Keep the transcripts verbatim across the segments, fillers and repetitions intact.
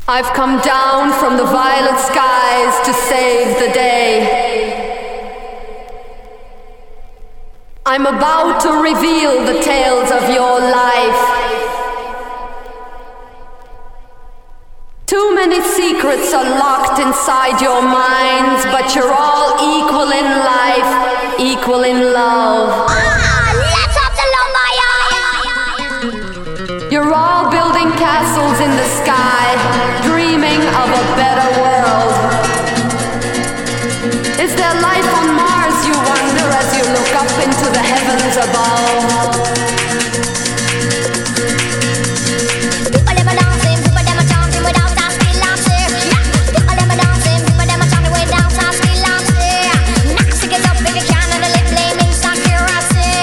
I've come down from the violet skies to save the day. I'm about to reveal the tales of your life. Too many secrets are locked inside your minds, but you're all equal in life, equal in love. Ah, let's up the lumaya. You're all building castles in the sky, dreaming of a better world. Is there life on Mars, you wonder, as you look up into the heavens above? Get up if you can and the lip blame insecurity.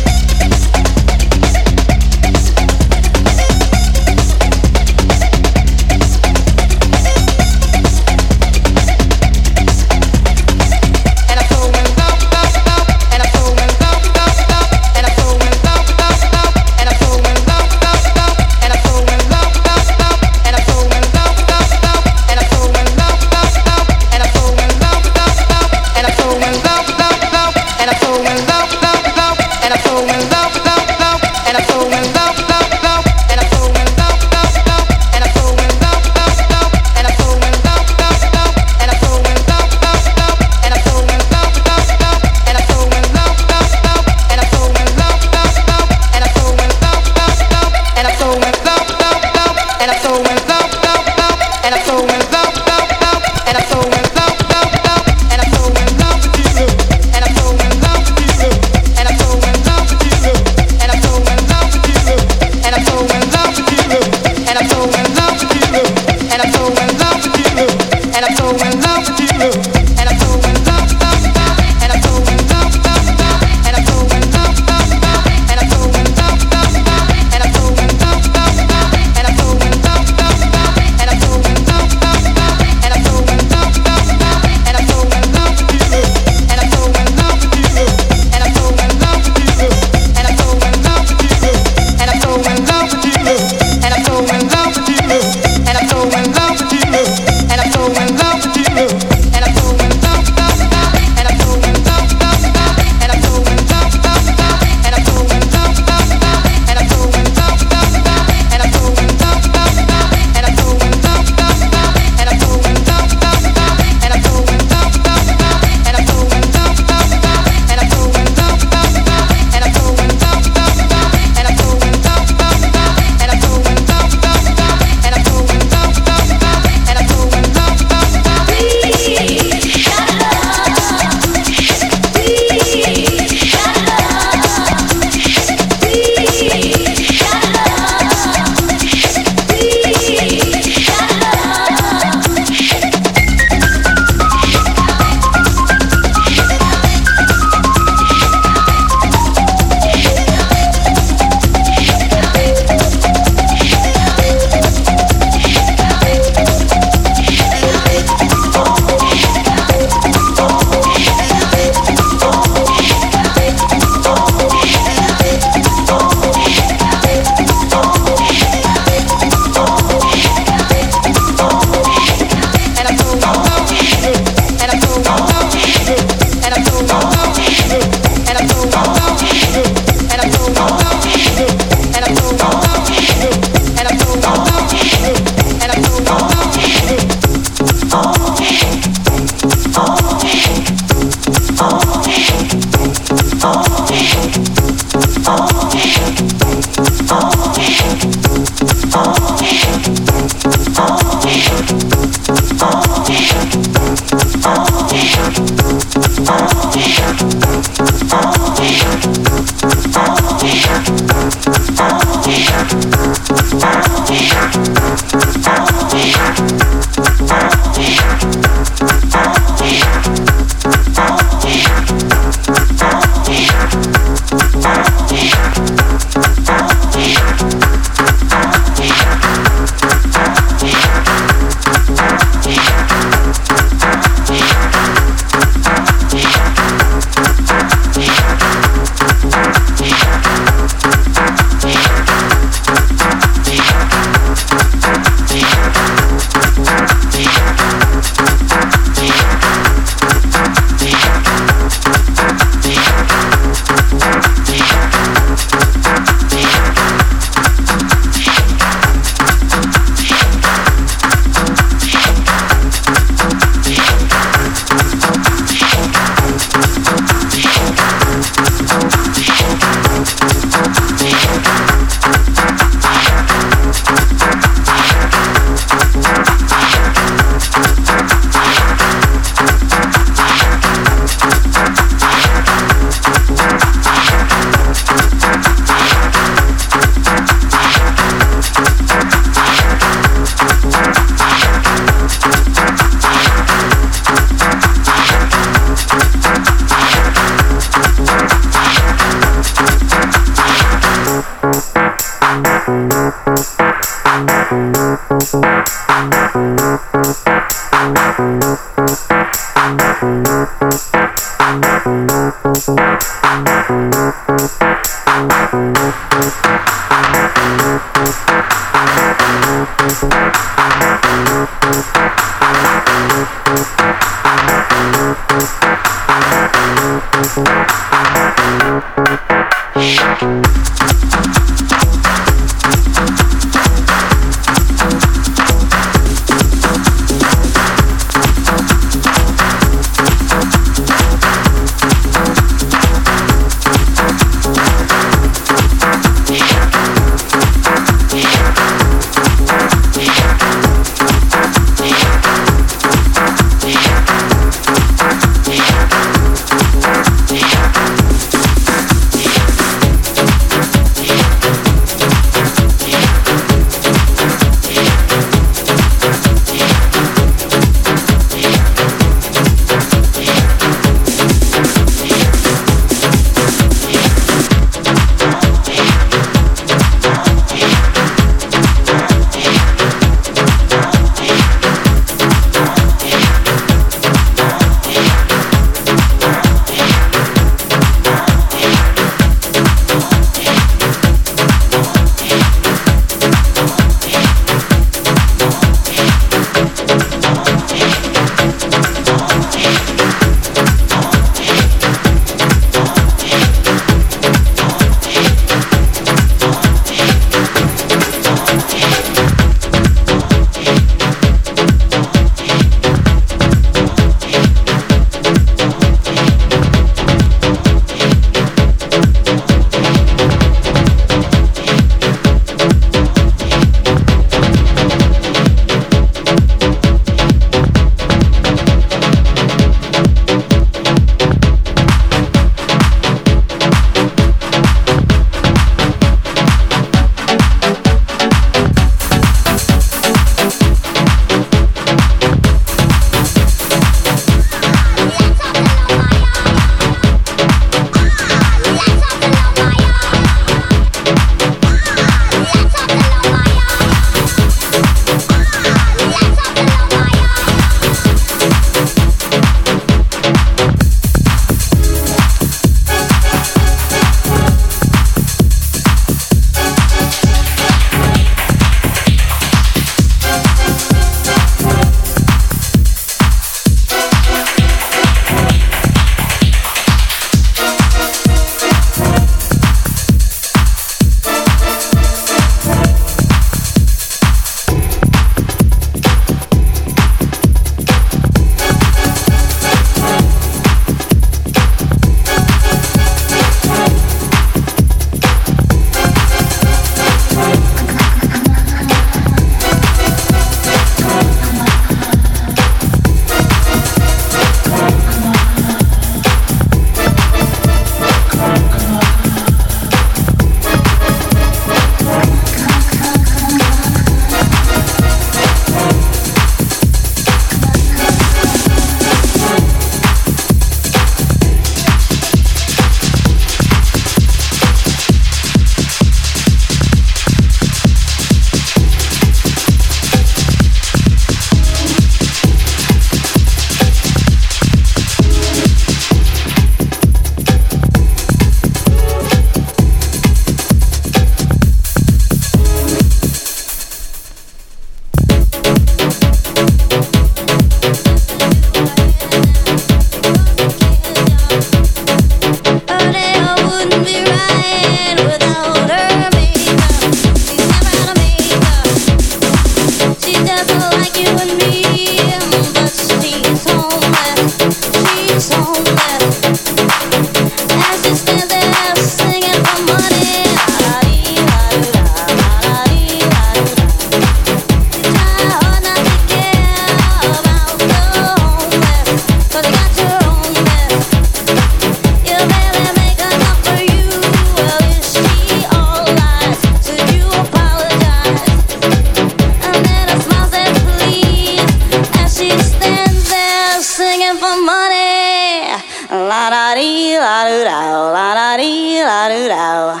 la da dee la do da, la da dee la do da.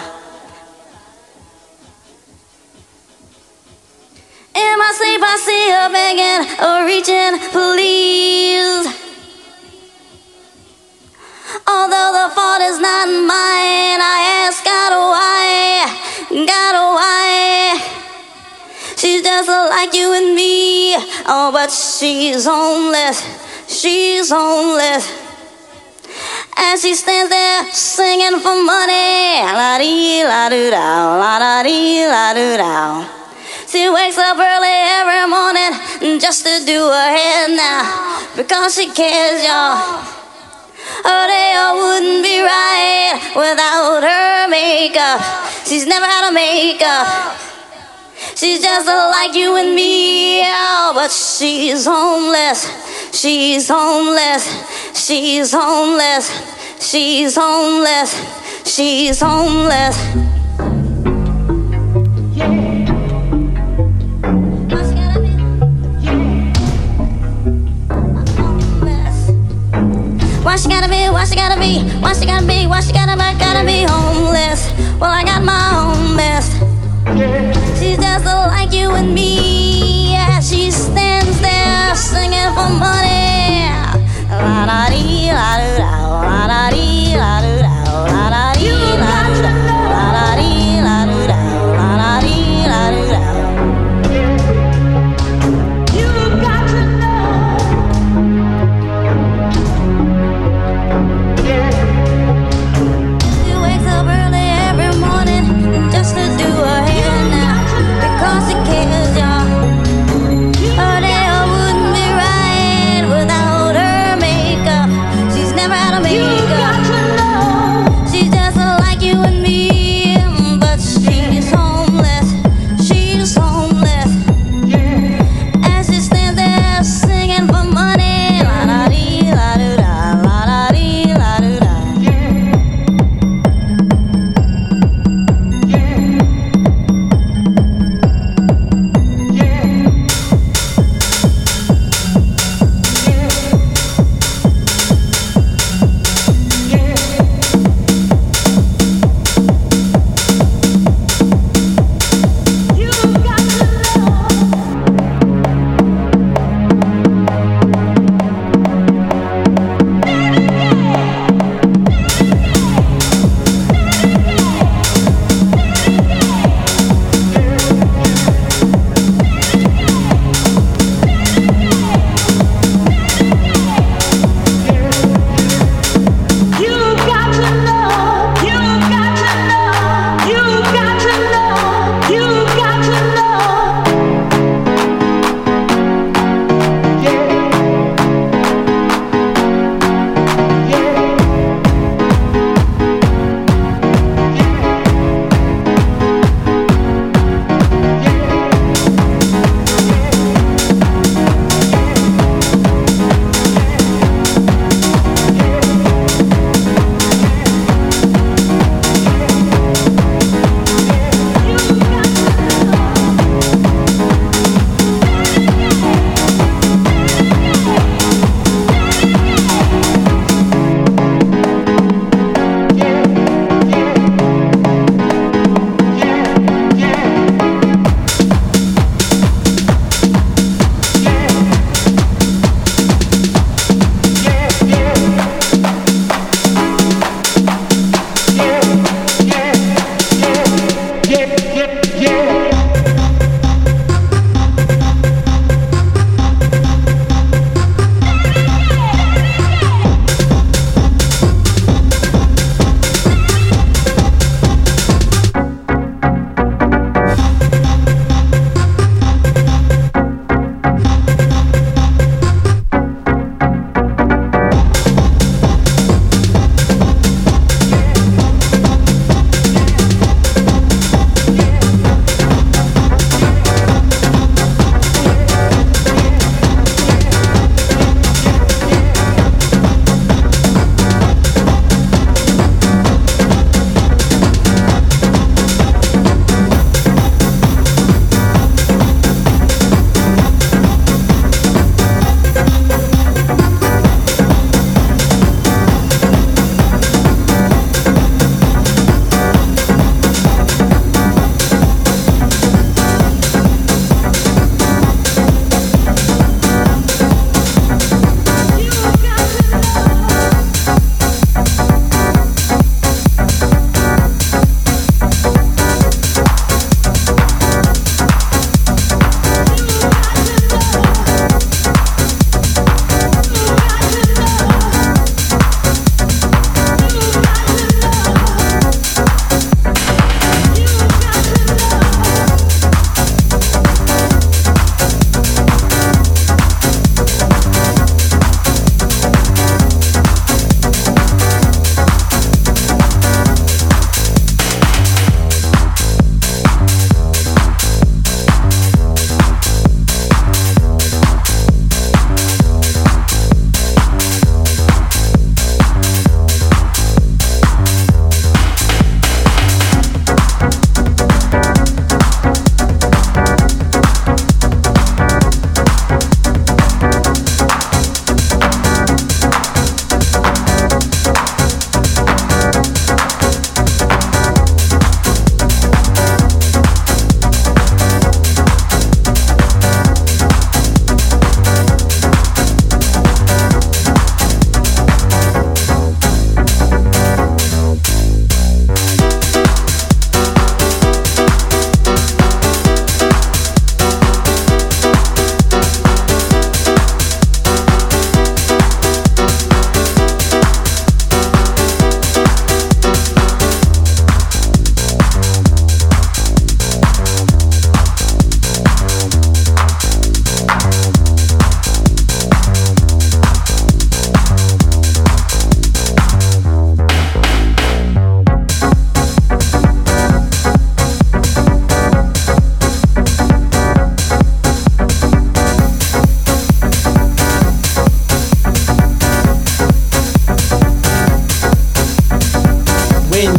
In my sleep I see her begging or reaching, please. Although the fault is not mine, I ask God why, God why. She's just like you and me, oh, but she's homeless, she's homeless. As she stands there singing for money, la dee la do da, la da dee la do da. She wakes up early every morning just to do her hair now, because she cares, y'all. Her day wouldn't be right without her makeup. She's never had a makeup. She's just like you and me, oh, but she's homeless. She's homeless. She's homeless. She's homeless. She's homeless. Why she gotta be, why she gotta be, why she gotta be, why she gotta be, gotta be homeless? Well, I got my own mess. She's just like you and me. Yeah, she stands there singing for money. La da dee la do da, la da dee la do da, la da dee la do da, la da dee la do da, la da dee la do da. You got to know. She wakes up early every morning just to do her hair now, because she cares, y'all. Her day wouldn't be right without her makeup. She's never had a makeup.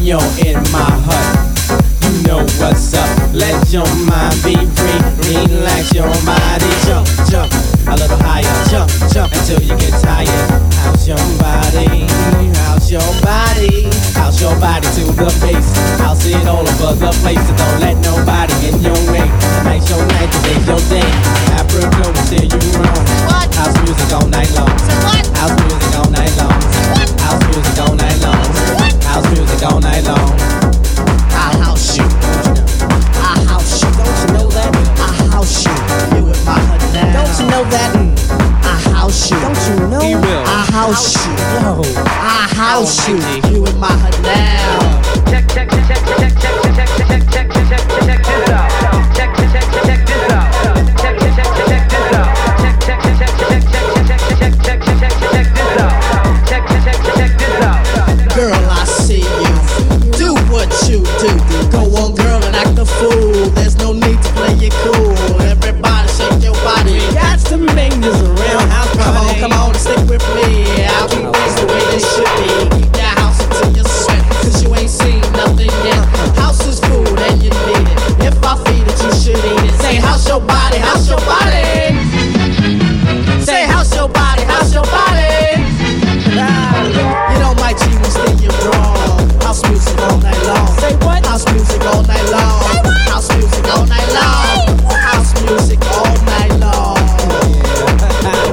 you're in my hut. You know what's up, let your mind be free. Relax your body, jump, jump a little higher. Jump, jump until you get tired. How's your body? How's your body? How's your body to the base? House it all over the place, so don't let nobody in your way. Tonight's your night, today's your day. Africa will steer you wrong. What? House music all night long. What? House music all night long. What? House music all night long. What? House music all night long. I house you. I house you. Don't you know that? I house you. You with my hood now. Don't you know that? I house you. Don't you know? He will. I house you. Yo. I house you. You with my hood now. Check, check, check, check, check, check, check, check, check, check, check, check this out. Check, check, check, check this out. Check, check, check, check this out. Check, check, check, check, check, check, check, check, check, check this out. Check, check, check, check this out. Girl, I see you. Do what you do. Go on, girl, and act a fool. There's no need to play it cool. Everybody shake your body. Got to make this a real house party. Come on, come on, and stick with me. I'll keep things the way they should be. Keep that house until you sweat, cause you ain't seen nothing yet. House is food and you need it. If I feed it, you should eat it. Say, house your body, house your body. Say, house your body, house your body. You know my G will steer you wrong. House music all night long. Say what? House music all night long. House music all night long. House music all night long. Yeah.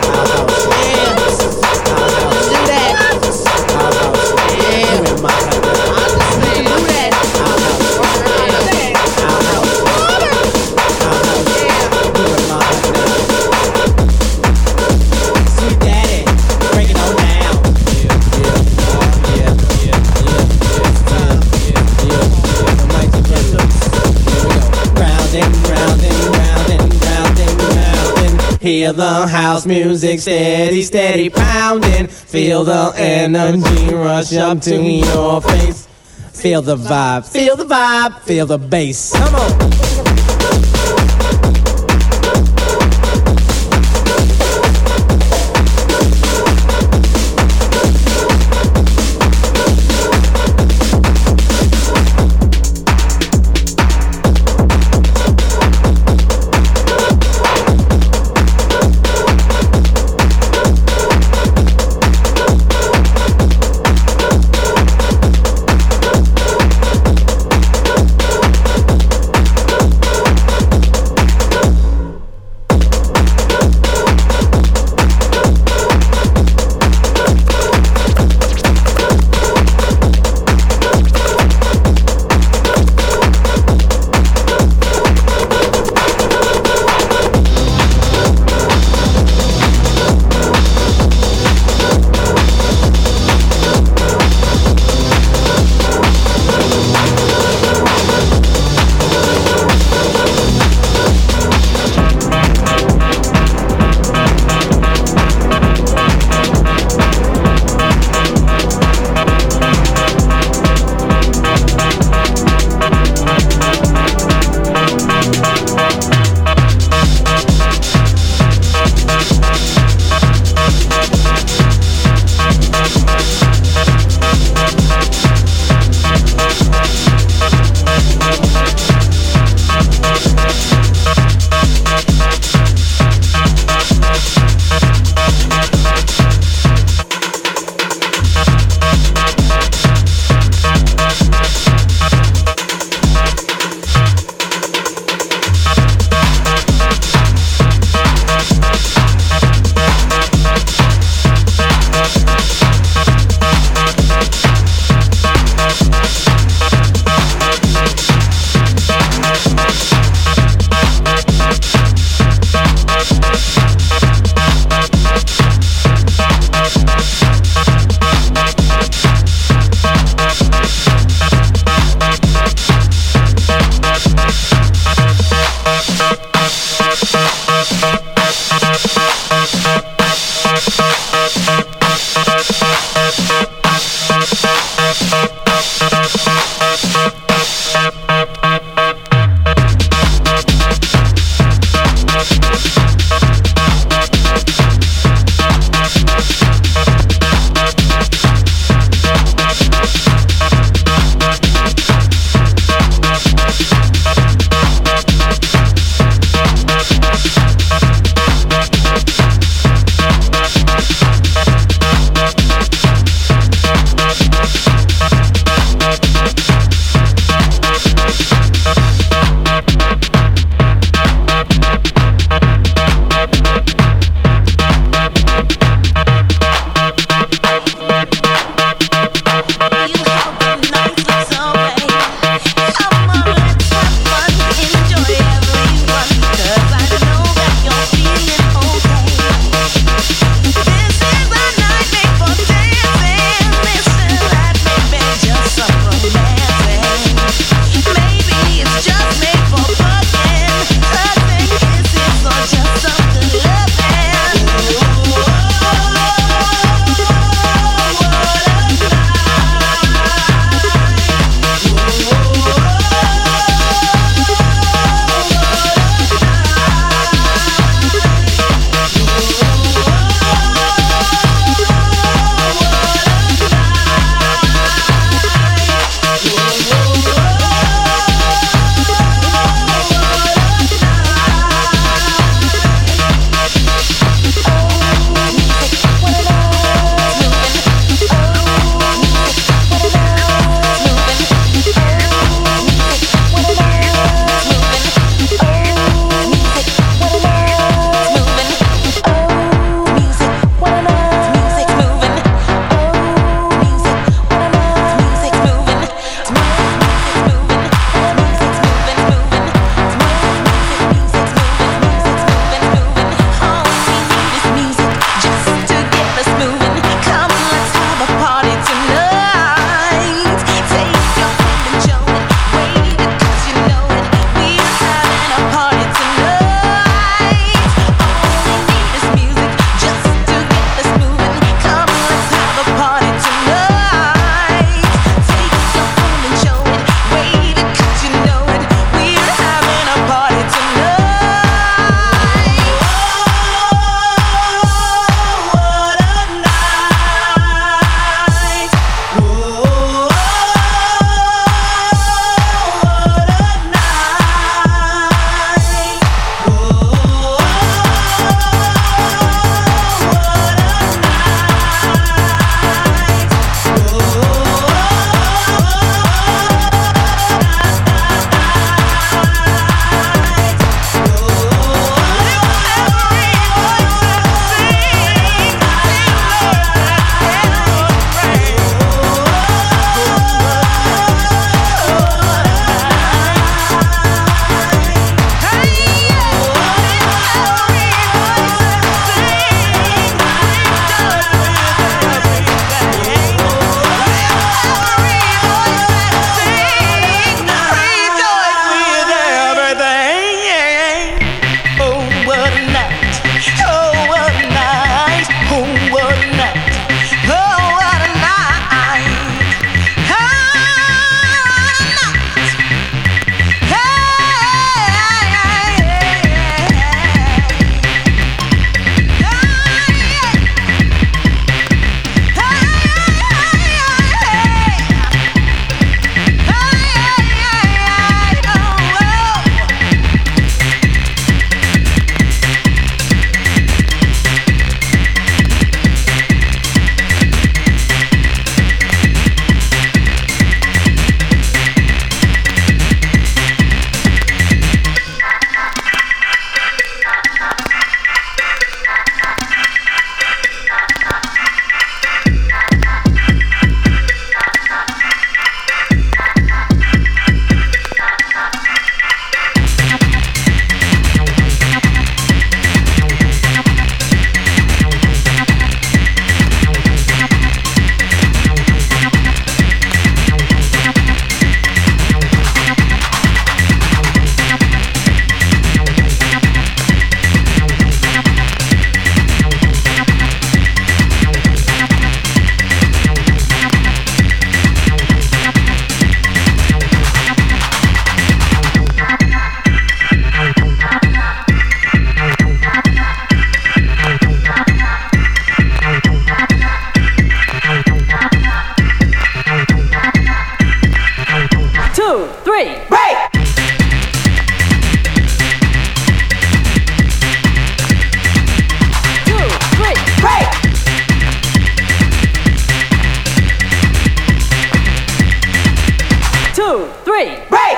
Do that. Yeah. I understand. Do that. Sweet daddy, break it on down. Yeah, yeah, yeah, yeah, yeah, yeah, yeah, yeah. Might you just look? Here we go. Round and round and round and round and round and hear the house music steady, steady pounding. Feel the energy rush up to your face. Feel the vibe, feel the vibe, feel the bass. Come on. two, three, break.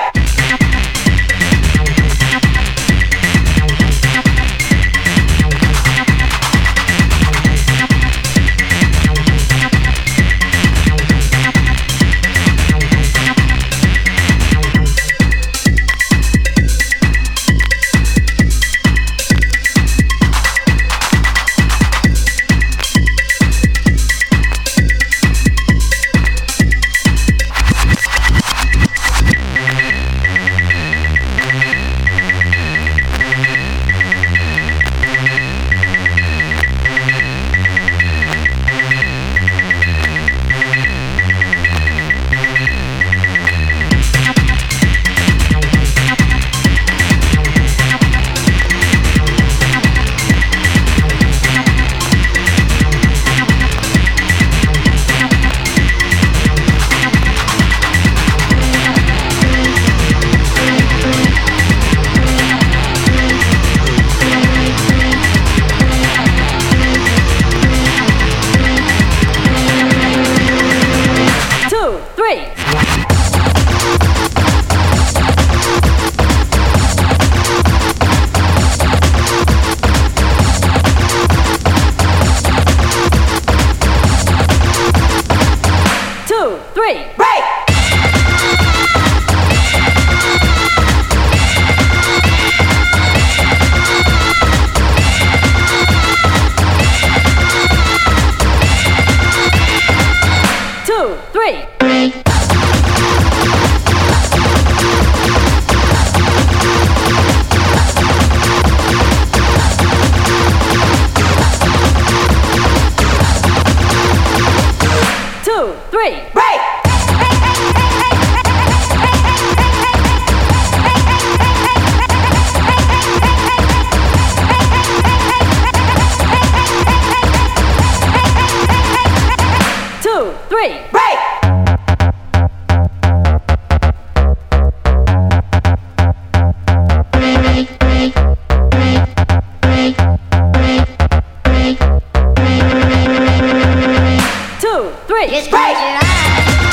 Just close your eyes.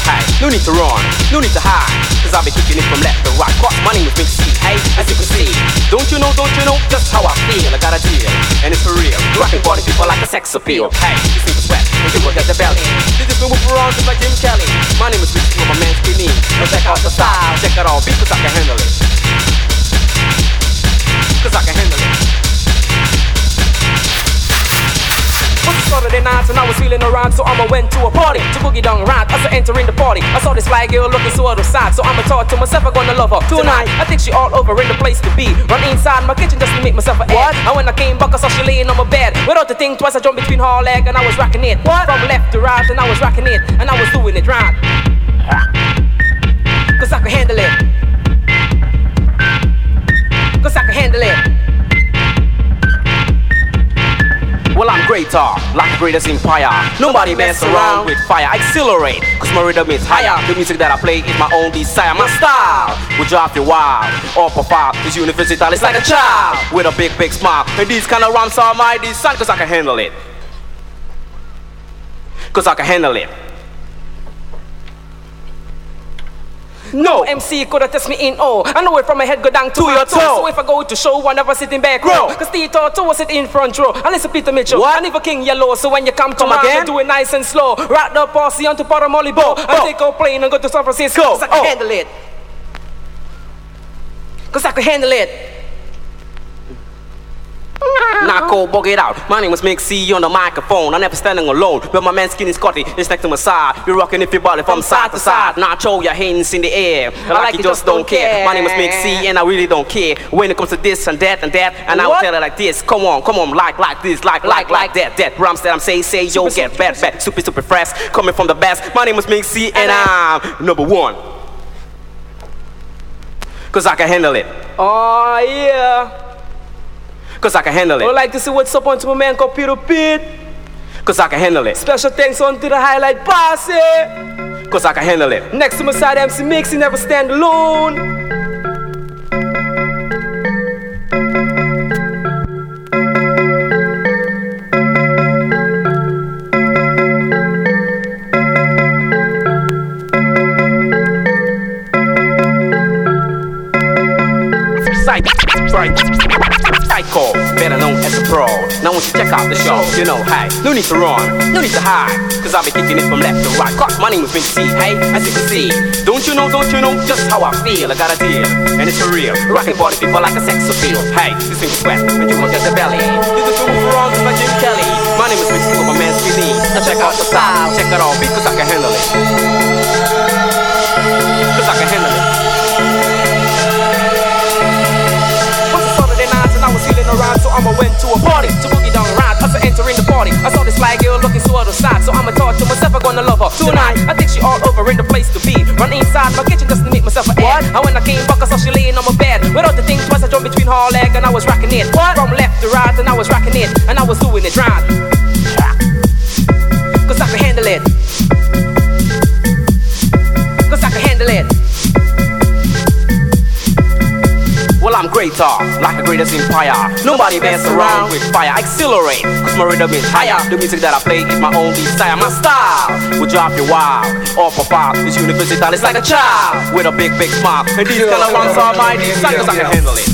Hey, no need to run, no need to hide, cause I'll be kicking it from left to right. Cause my name is Big C, hey, as you can see. Don't you know, don't you know, just how I feel. I got a deal, and it's for real. Rockin' party people like a sex appeal. Hey, you seem to sweat, and you will get the belly. This is the whoop around just like Jim Kelly. My name is Big C, my man's Skinny. Now check out the style, check it all, because I can handle it. Cause I can handle it. Was it Saturday night and I was feeling around, so I'ma went to a party to boogie down right. As I entering the party, I saw this fly girl looking so out of sight, so I'ma talk to myself, I'm gonna love her tonight. I think she all over in the place to be. Run inside my kitchen just to make myself a what? And when I came back, I saw she laying on my bed. Without to think twice, I jumped between her leg and I was rocking it. What? From left to right and I was rocking it, and I was doing it right. Cause I can handle it. Cause I can handle it. Well, I'm greater, like the greatest empire. Nobody mess around with fire. Accelerate, cause my rhythm is higher. The music that I play is my own desire. My style will drive you wild. All profile is universal, it's like a child with a big, big smile. And these kind of rhymes are my design, cause I can handle it. Cause I can handle it. No M C could have test me in, oh. I know it from my head go down to, to your toe. So if I go to show, I never sit in back row. Cause Tito two was sit in front row. And listen Peter Mitchell, what? I never King Yellow. So when you come to come my do it nice and slow. Rock the posse onto Paramount Bo. I take a plane and go to San Francisco. Cause I can oh. handle it. Cause I can handle it. Now go bug it out. My name is Mick C on the microphone. I'm never standing alone, but my man Skinny Scotty is next to my side. You're rocking if your body from side to side. Now throw your hands in the air. I like you just don't care. My name is Mick C and I really don't care when it comes to this and that and that. And I will tell it like this. Come on, come on, like like this, like like like that, that. Rhymes that I'm saying, say yo, get bad, bad, super super fresh. Coming from the best. My name is Mick C and I'm number one. Cause I can handle it. Oh yeah. Cause I can handle it. I would like to see what's up onto my man called Peter Pitt. Cause I can handle it. Special thanks on to the highlight posse. Cause I can handle it. Next to my side M C Mix, he never stand alone. Psycho, better known as a pro. Now once you check out the show, you know, hey, no need to run, no need to hide, cause I'll be kicking it from left to right. Cause my name is Big C, hey, as you can see. Don't you know, don't you know, just how I feel. I got a deal, and it's for real. Rocking party people like a sex appeal. Hey, you sing with sweat, and you won't get the belly. You can move around just like Jim Kelly. My name is Big C, my man's Skinny. Now check out the style, check it all, because I can handle it. Cause I can handle it. I was feeling around, so I'ma went to a party to boogie down right. As I entering the party, I saw this fly girl looking so out of sight, so I'ma talk to myself, I'm gonna love her tonight. I think she all over in the place to be. Run inside my kitchen just to make myself a what? And when I came back, I saw she laying on my bed. Without to think twice, I jumped between her leg and I was rocking it. What? From left to right, and I was rocking it, and I was doing it right. Cause I can handle it. Cause I can handle it. Well, I'm greater, like the greatest empire. Nobody mess around with fire. Accelerate, cause my rhythm is higher. The music that I play is my own desire. My style will drive you wild. All profile is universal, it's like a child with a big, big smile. And these kind of rhymes are my design, cause I can handle it.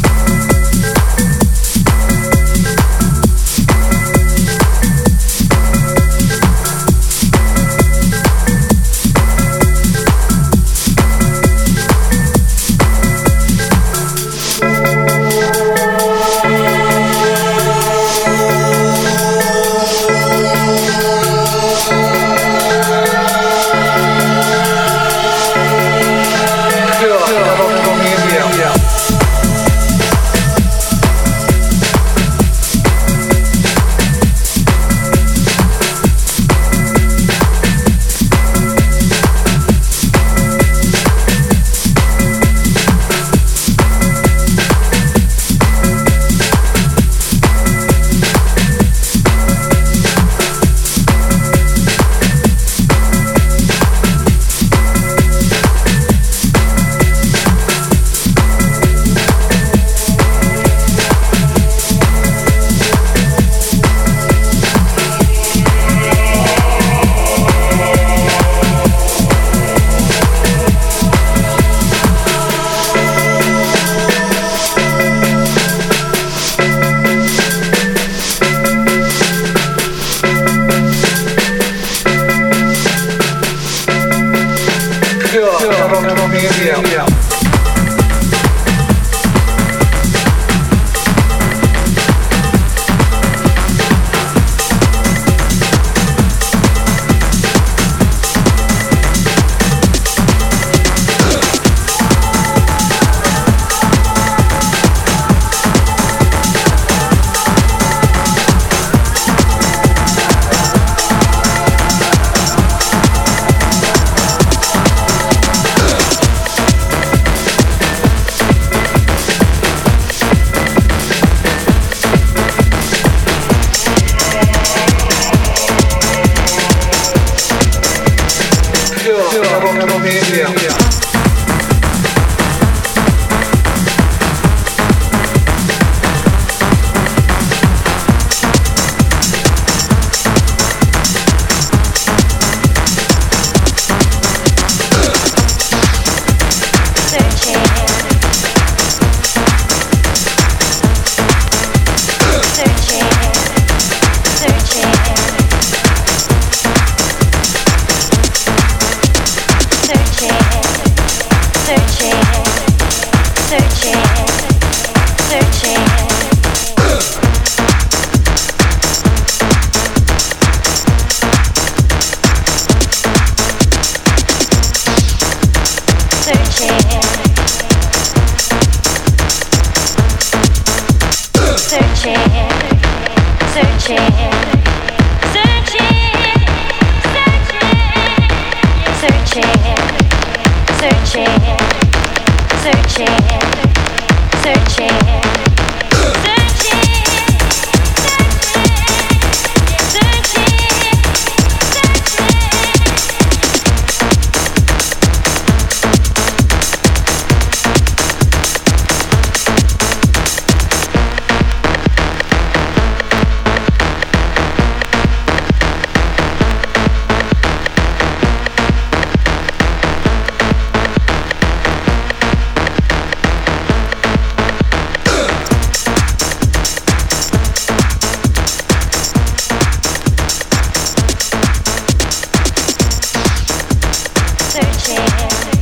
Searching.